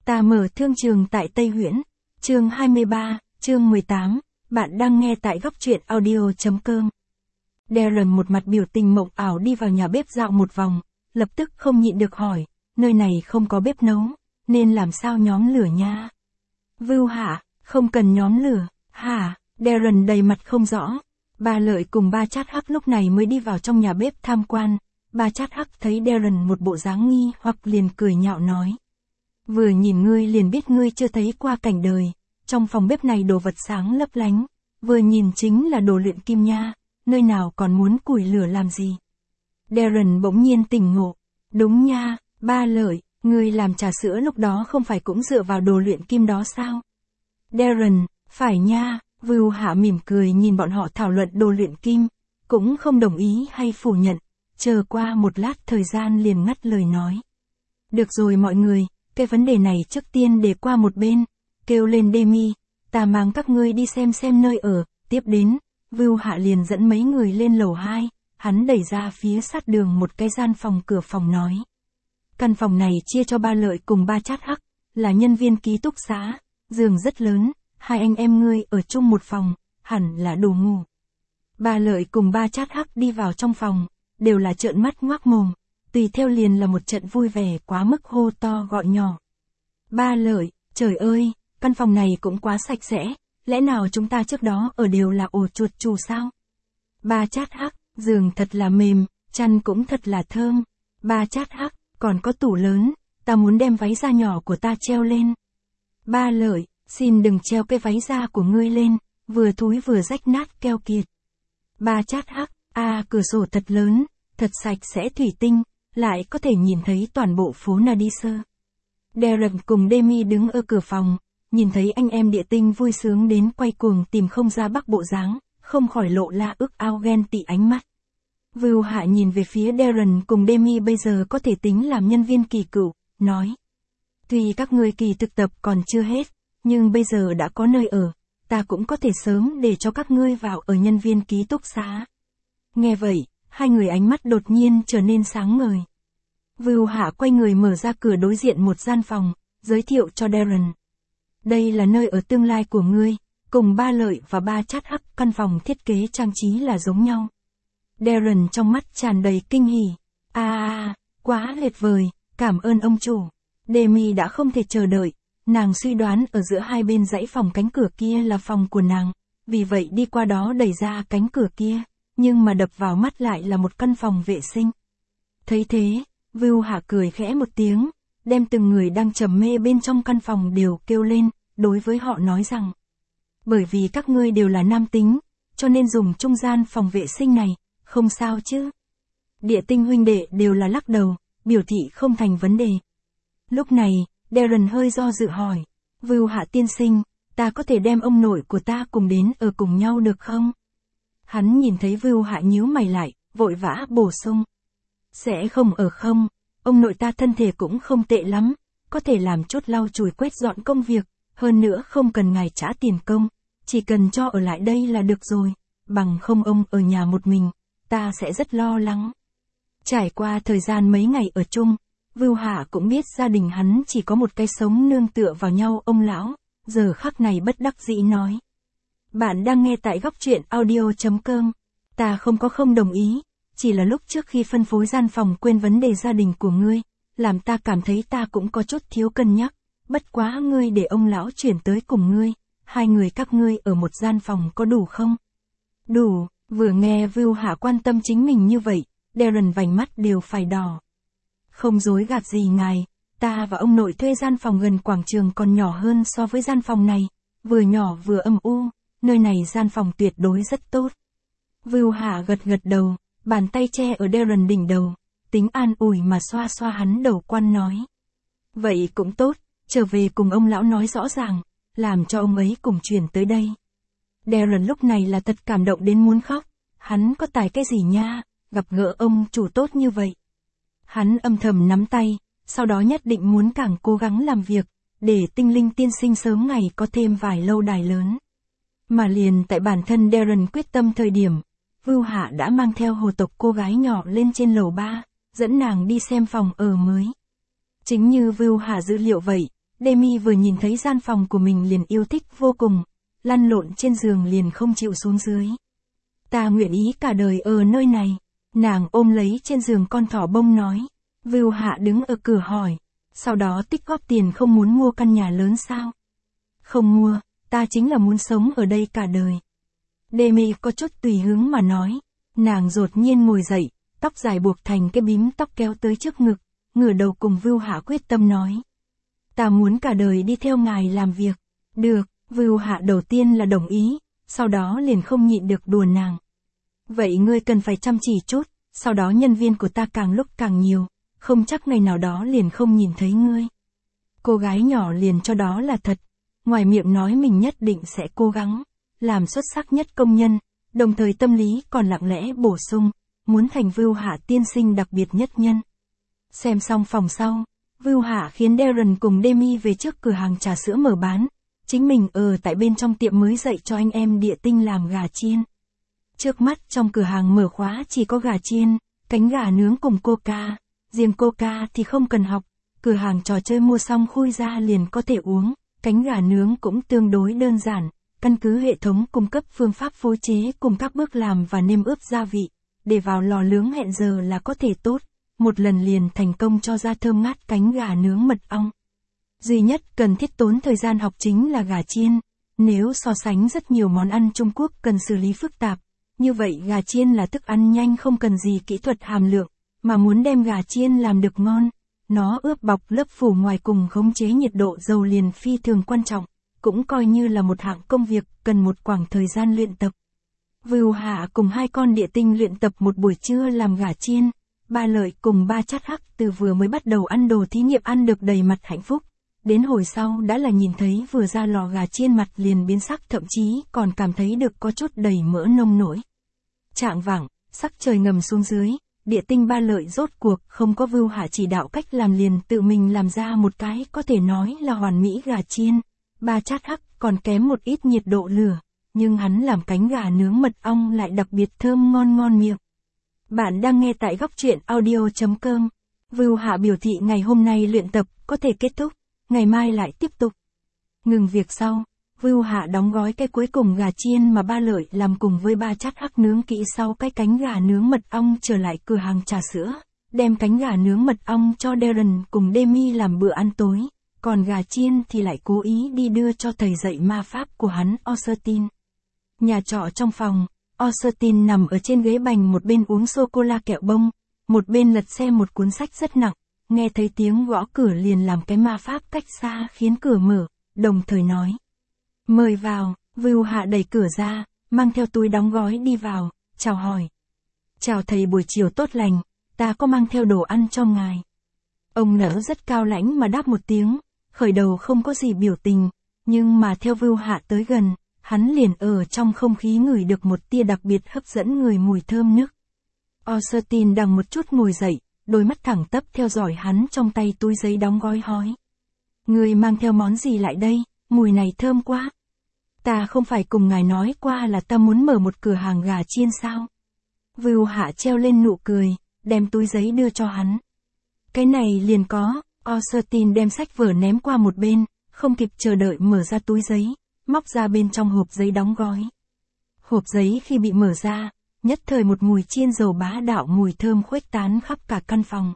Ta mở thương trường tại Tây Huyễn, chương 23, chương 18, bạn đang nghe tại góc truyện audio.com. Darren một mặt biểu tình mộng ảo đi vào nhà bếp dạo một vòng, lập tức không nhịn được hỏi, nơi này không có bếp nấu, nên làm sao nhóm lửa nha? Vưu hả, không cần nhóm lửa, hả? Darren đầy mặt không rõ. Ba Lợi cùng ba Chát Hắc lúc này mới đi vào trong nhà bếp tham quan. Ba Chát Hắc thấy Darren một bộ dáng nghi hoặc liền cười nhạo nói. Vừa nhìn ngươi liền biết ngươi chưa thấy qua cảnh đời, trong phòng bếp này đồ vật sáng lấp lánh, vừa nhìn chính là đồ luyện kim nha, nơi nào còn muốn củi lửa làm gì. Darren bỗng nhiên tỉnh ngộ, đúng nha, Ba Lợi, ngươi làm trà sữa lúc đó không phải cũng dựa vào đồ luyện kim đó sao? Darren, phải nha, Vưu Hạ mỉm cười nhìn bọn họ thảo luận đồ luyện kim, cũng không đồng ý hay phủ nhận, chờ qua một lát thời gian liền ngắt lời nói. Được rồi mọi người, cái vấn đề này trước tiên để qua một bên, kêu lên Demi, ta mang các ngươi đi xem nơi ở, tiếp đến, Vưu Hạ liền dẫn mấy người lên lầu 2, hắn đẩy ra phía sát đường một cái gian phòng cửa phòng nói. Căn phòng này chia cho Ba Lợi cùng ba Chát Hắc, là nhân viên ký túc xá, giường rất lớn, hai anh em ngươi ở chung một phòng, hẳn là đủ ngủ. Ba Lợi cùng ba Chát Hắc đi vào trong phòng, đều là trợn mắt ngoác mồm, tùy theo liền là một trận vui vẻ quá mức hô to gọi nhỏ. Ba Lợi, trời ơi, căn phòng này cũng quá sạch sẽ, lẽ nào chúng ta trước đó ở đều là ổ chuột chù sao? Ba Chát Hắc, giường thật là mềm, chăn cũng thật là thơm. Ba Chát Hắc, còn có tủ lớn, ta muốn đem váy da nhỏ của ta treo lên. Ba Lợi, xin đừng treo cái váy da của ngươi lên, vừa thúi vừa rách nát keo kiệt. Ba Chát Hắc, cửa sổ thật lớn, thật sạch sẽ thủy tinh, lại có thể nhìn thấy toàn bộ phố Nadisơ. Darren cùng Demi đứng ở cửa phòng, nhìn thấy anh em địa tinh vui sướng đến quay cuồng tìm không ra bắc bộ dáng, không khỏi lộ la ước ao ghen tị ánh mắt. Vưu Hạ nhìn về phía Darren cùng Demi bây giờ có thể tính làm nhân viên kỳ cựu, nói. Tuy các ngươi kỳ thực tập còn chưa hết, nhưng bây giờ đã có nơi ở, ta cũng có thể sớm để cho các ngươi vào ở nhân viên ký túc xá. Nghe vậy, hai người ánh mắt đột nhiên trở nên sáng ngời. Vưu Hạ quay người mở ra cửa đối diện một gian phòng, giới thiệu cho Darren. Đây là nơi ở tương lai của ngươi, cùng Ba Lợi và ba Chát Hắc, căn phòng thiết kế trang trí là giống nhau. Darren trong mắt tràn đầy kinh hỉ. Quá tuyệt vời, cảm ơn ông chủ. Demi đã không thể chờ đợi, nàng suy đoán ở giữa hai bên dãy phòng cánh cửa kia là phòng của nàng, vì vậy đi qua đó đẩy ra cánh cửa kia, nhưng mà đập vào mắt lại là một căn phòng vệ sinh. Thấy thế, Vưu Hạ cười khẽ một tiếng, đem từng người đang trầm mê bên trong căn phòng đều kêu lên, đối với họ nói rằng. Bởi vì các ngươi đều là nam tính, cho nên dùng trung gian phòng vệ sinh này, không sao chứ. Địa tinh huynh đệ đều là lắc đầu, biểu thị không thành vấn đề. Lúc này, Darren hơi do dự hỏi, Vưu Hạ tiên sinh, ta có thể đem ông nội của ta cùng đến ở cùng nhau được không? Hắn nhìn thấy Vưu Hạ nhíu mày lại, vội vã bổ sung. Sẽ không ở không, ông nội ta thân thể cũng không tệ lắm, có thể làm chút lau chùi quét dọn công việc, hơn nữa không cần ngài trả tiền công, chỉ cần cho ở lại đây là được rồi, bằng không ông ở nhà một mình, ta sẽ rất lo lắng. Trải qua thời gian mấy ngày ở chung, Vưu Hạ cũng biết gia đình hắn chỉ có một cái sống nương tựa vào nhau ông lão, giờ khắc này bất đắc dĩ nói. Bạn đang nghe tại góc truyện audio.com, ta không đồng ý, chỉ là lúc trước khi phân phối gian phòng quên vấn đề gia đình của ngươi, làm ta cảm thấy ta cũng có chút thiếu cân nhắc, bất quá ngươi để ông lão chuyển tới cùng ngươi, hai người các ngươi ở một gian phòng có đủ không? Đủ, vừa nghe Vưu Hạ quan tâm chính mình như vậy, Darren vành mắt đều phải đỏ. Không dối gạt gì ngài, ta và ông nội thuê gian phòng gần quảng trường còn nhỏ hơn so với gian phòng này, vừa nhỏ vừa âm u, nơi này gian phòng tuyệt đối rất tốt. Vưu Hạ gật đầu, bàn tay che ở Darren đỉnh đầu, tính an ủi mà xoa xoa hắn đầu quan nói. Vậy cũng tốt, trở về cùng ông lão nói rõ ràng, làm cho ông ấy cùng chuyển tới đây. Darren lúc này là thật cảm động đến muốn khóc, hắn có tài cái gì nha, gặp gỡ ông chủ tốt như vậy. Hắn âm thầm nắm tay, sau đó nhất định muốn càng cố gắng làm việc, để tinh linh tiên sinh sớm ngày có thêm vài lâu đài lớn. Mà liền tại bản thân Darren quyết tâm thời điểm, Vưu Hạ đã mang theo hồ tộc cô gái nhỏ lên trên lầu 3, dẫn nàng đi xem phòng ở mới. Chính như Vưu Hạ dự liệu vậy, Demi vừa nhìn thấy gian phòng của mình liền yêu thích vô cùng, lăn lộn trên giường liền không chịu xuống dưới. Ta nguyện ý cả đời ở nơi này. Nàng ôm lấy trên giường con thỏ bông nói. Vưu Hạ đứng ở cửa hỏi. Sau đó tích góp tiền không muốn mua căn nhà lớn sao? Không mua, ta chính là muốn sống ở đây cả đời. Demi có chút tùy hứng mà nói. Nàng đột nhiên ngồi dậy, tóc dài buộc thành cái bím tóc kéo tới trước ngực, ngửa đầu cùng Vưu Hạ quyết tâm nói. Ta muốn cả đời đi theo ngài làm việc. Được, Vưu Hạ đầu tiên là đồng ý, sau đó liền không nhịn được đùa nàng. Vậy ngươi cần phải chăm chỉ chút, sau đó nhân viên của ta càng lúc càng nhiều, không chắc ngày nào đó liền không nhìn thấy ngươi. Cô gái nhỏ liền cho đó là thật, ngoài miệng nói mình nhất định sẽ cố gắng, làm xuất sắc nhất công nhân, đồng thời tâm lý còn lặng lẽ bổ sung, muốn thành Vưu Hạ tiên sinh đặc biệt nhất nhân. Xem xong phòng sau, Vưu Hạ khiến Darren cùng Demi về trước cửa hàng trà sữa mở bán, chính mình ở tại bên trong tiệm mới dạy cho anh em địa tinh làm gà chiên. Trước mắt trong cửa hàng mở khóa chỉ có gà chiên, cánh gà nướng cùng coca, riêng coca thì không cần học, cửa hàng trò chơi mua xong khui ra liền có thể uống, cánh gà nướng cũng tương đối đơn giản, căn cứ hệ thống cung cấp phương pháp phối chế cùng các bước làm và nêm ướp gia vị, để vào lò nướng hẹn giờ là có thể tốt, một lần liền thành công cho ra thơm ngát cánh gà nướng mật ong. Duy nhất cần thiết tốn thời gian học chính là gà chiên, nếu so sánh rất nhiều món ăn Trung Quốc cần xử lý phức tạp, như vậy gà chiên là thức ăn nhanh không cần gì kỹ thuật hàm lượng, mà muốn đem gà chiên làm được ngon, nó ướp bọc lớp phủ ngoài cùng khống chế nhiệt độ dầu liền phi thường quan trọng, cũng coi như là một hạng công việc cần một khoảng thời gian luyện tập. Vưu Hạ cùng hai con địa tinh luyện tập một buổi trưa làm gà chiên, Ba Lợi cùng Ba Chát Hắc từ vừa mới bắt đầu ăn đồ thí nghiệm ăn được đầy mặt hạnh phúc, đến hồi sau đã là nhìn thấy vừa ra lò gà chiên mặt liền biến sắc, thậm chí còn cảm thấy được có chút đầy mỡ nông nổi. Chạng vạng, sắc trời ngầm xuống dưới, địa tinh Ba Lợi rốt cuộc không có Vưu Hạ chỉ đạo cách làm liền tự mình làm ra một cái có thể nói là hoàn mỹ gà chiên. Ba Chát Hắc còn kém một ít nhiệt độ lửa, nhưng hắn làm cánh gà nướng mật ong lại đặc biệt thơm ngon miệng. Bạn đang nghe tại góc truyện audio.com. Vưu Hạ biểu thị ngày hôm nay luyện tập có thể kết thúc, ngày mai lại tiếp tục. Ngừng việc sau, Vưu Hạ đóng gói cái cuối cùng gà chiên mà Ba Lợi làm cùng với Ba Chát Hắc nướng kỹ sau cái cánh gà nướng mật ong trở lại cửa hàng trà sữa, đem cánh gà nướng mật ong cho Darren cùng Demi làm bữa ăn tối, còn gà chiên thì lại cố ý đi đưa cho thầy dạy ma pháp của hắn Austin. Nhà trọ trong phòng, Austin nằm ở trên ghế bành một bên uống sô-cô-la kẹo bông, một bên lật xem một cuốn sách rất nặng, nghe thấy tiếng gõ cửa liền làm cái ma pháp cách xa khiến cửa mở, đồng thời nói. Mời vào, Vưu Hạ đẩy cửa ra, mang theo túi đóng gói đi vào, chào hỏi. Chào thầy, buổi chiều tốt lành, ta có mang theo đồ ăn cho ngài. Ông nở rất cao lãnh mà đáp một tiếng, khởi đầu không có gì biểu tình, nhưng mà theo Vưu Hạ tới gần, hắn liền ở trong không khí ngửi được một tia đặc biệt hấp dẫn người mùi thơm nức. Austin đằng một chút ngồi dậy, đôi mắt thẳng tắp theo dõi hắn trong tay túi giấy đóng gói hói. Người mang theo món gì lại đây, mùi này thơm quá. Ta không phải cùng ngài nói qua là ta muốn mở một cửa hàng gà chiên sao? Vưu Hạ treo lên nụ cười, đem túi giấy đưa cho hắn. Cái này liền có, Austin đem sách vở ném qua một bên, không kịp chờ đợi mở ra túi giấy, móc ra bên trong hộp giấy đóng gói. Hộp giấy khi bị mở ra, nhất thời một mùi chiên dầu bá đạo mùi thơm khuếch tán khắp cả căn phòng.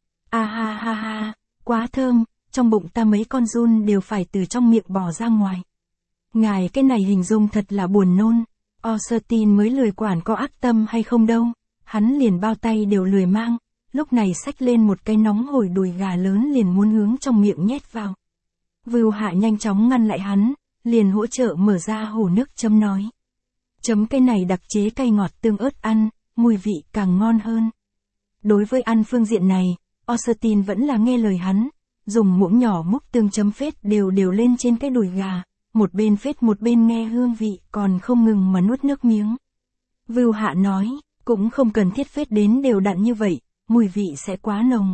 À ha, quá thơm, trong bụng ta mấy con giun đều phải từ trong miệng bò ra ngoài. Ngài cái này hình dung thật là buồn nôn, Austin mới lười quản có ác tâm hay không đâu, hắn liền bao tay đều lười mang, lúc này xách lên một cái nóng hổi đùi gà lớn liền muốn hướng trong miệng nhét vào. Vưu Hạ nhanh chóng ngăn lại hắn, liền hỗ trợ mở ra hồ nước chấm nói. Chấm cái này đặc chế cay ngọt tương ớt ăn, mùi vị càng ngon hơn. Đối với ăn phương diện này, Austin vẫn là nghe lời hắn, dùng muỗng nhỏ múc tương chấm phết đều lên trên cái đùi gà, một bên phết một bên nghe hương vị còn không ngừng mà nuốt nước miếng. Vưu Hạ nói, cũng không cần thiết phết đến đều đặn như vậy, mùi vị sẽ quá nồng.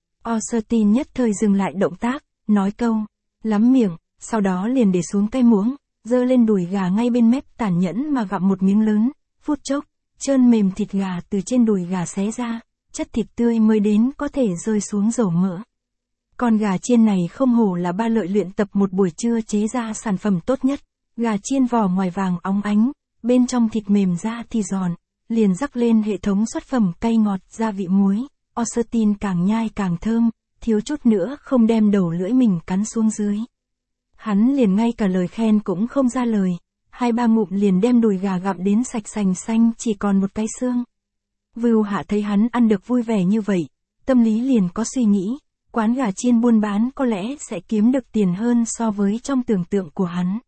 Austin nhất thời dừng lại động tác, nói câu, lắm miệng, sau đó liền để xuống cái muỗng, giơ lên đùi gà ngay bên mép tàn nhẫn mà gặm một miếng lớn, phút chốc, trơn mềm thịt gà từ trên đùi gà xé ra, chất thịt tươi mới đến có thể rơi xuống dầu mỡ. Con gà chiên này không hổ là ba lợi luyện tập một buổi trưa chế ra sản phẩm tốt nhất. Gà chiên vỏ ngoài vàng óng ánh, bên trong thịt mềm da thì giòn, liền rắc lên hệ thống xuất phẩm cay ngọt gia vị muối. Austin càng nhai càng thơm, thiếu chút nữa không đem đầu lưỡi mình cắn xuống dưới. Hắn liền ngay cả lời khen cũng không ra lời, 2-3 ngụm liền đem đùi gà gặm đến sạch sành xanh chỉ còn một cái xương. Vưu Hạ thấy hắn ăn được vui vẻ như vậy, tâm lý liền có suy nghĩ, quán gà chiên buôn bán có lẽ sẽ kiếm được tiền hơn so với trong tưởng tượng của hắn.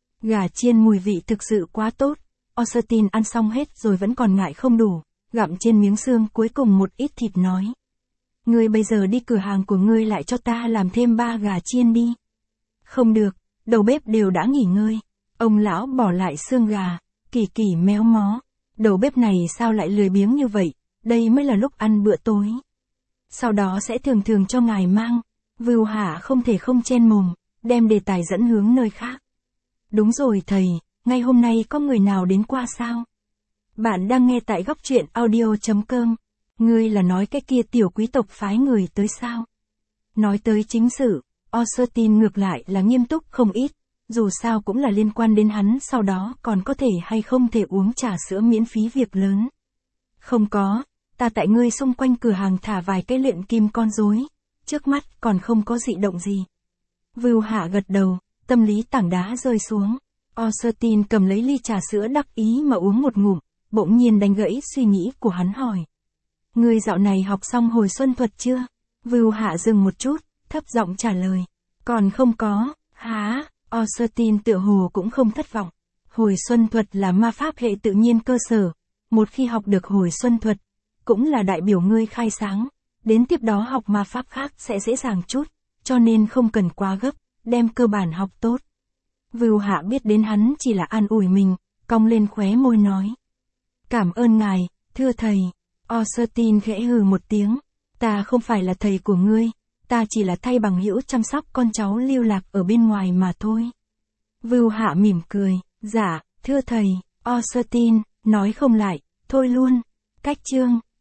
Gà chiên mùi vị thực sự quá tốt, Austin ăn xong hết rồi vẫn còn ngại không đủ, gặm trên miếng xương cuối cùng một ít thịt nói. Ngươi bây giờ đi cửa hàng của ngươi lại cho ta làm thêm 3 gà chiên đi. Không được, đầu bếp đều đã nghỉ ngơi. Ông lão bỏ lại xương gà, kỳ kỳ méo mó. Đầu bếp này sao lại lười biếng như vậy, đây mới là lúc ăn bữa tối. Sau đó sẽ thường thường cho ngài mang. Vưu Hạ không thể không chen mồm, đem đề tài dẫn hướng nơi khác. Đúng rồi thầy, ngay hôm nay có người nào đến qua sao? Bạn đang nghe tại góc truyện audio.com. Ngươi là nói cái kia tiểu quý tộc phái người tới sao? Nói tới chính sự, Austin ngược lại là nghiêm túc không ít, dù sao cũng là liên quan đến hắn sau đó còn có thể hay không thể uống trà sữa miễn phí việc lớn. Không có, ta tại ngươi xung quanh cửa hàng thả vài cái luyện kim con rối, trước mắt còn không có dị động gì. Vưu Hạ gật đầu, tâm lý tảng đá rơi xuống. Austin cầm lấy ly trà sữa đắc ý mà uống một ngụm, bỗng nhiên đánh gãy suy nghĩ của hắn hỏi. Ngươi dạo này học xong hồi xuân thuật chưa? Vưu Hạ dừng một chút, thấp giọng trả lời. Còn không có, hả? Austin tựa hồ cũng không thất vọng. Hồi xuân thuật là ma pháp hệ tự nhiên cơ sở. Một khi học được hồi xuân thuật, cũng là đại biểu ngươi khai sáng. Đến tiếp đó học ma pháp khác sẽ dễ dàng chút, cho nên không cần quá gấp, đem cơ bản học tốt. Vưu Hạ biết đến hắn chỉ là an ủi mình, cong lên khóe môi nói. Cảm ơn ngài, thưa thầy. Austin khẽ hừ một tiếng. Ta không phải là thầy của ngươi, ta chỉ là thay bằng hữu chăm sóc con cháu lưu lạc ở bên ngoài mà thôi. Vưu Hạ mỉm cười, dạ, thưa thầy. Austin, nói không lại, thôi luôn. Cách chương.